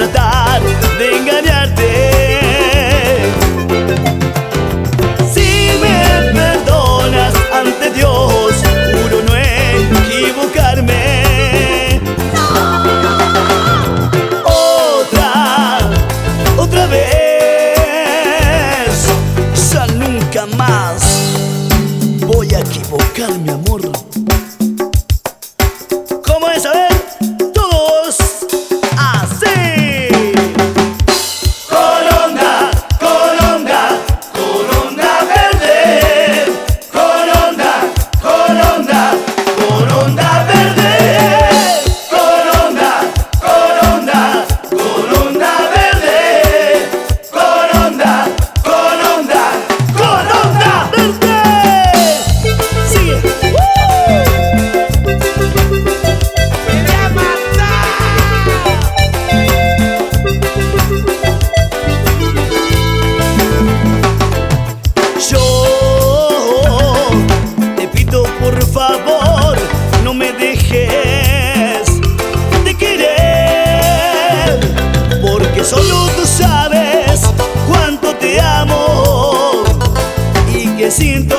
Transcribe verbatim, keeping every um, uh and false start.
tratar de engañarte. Si me perdonas ante Dios, juro no equivocarme. Otra, otra vez, ya nunca más voy a equivocarme, amor. ¿Cómo es? A ver, todos así. Coronda, coronda, coronda verde. Coronda, coronda, coronda verde. Coronda, coronda, coronda verde. Coronda, coronda, coronda verde. Sigue. Yo te pido por favor, no me dejes de querer, porque solo tú sabes cuánto te amo y que siento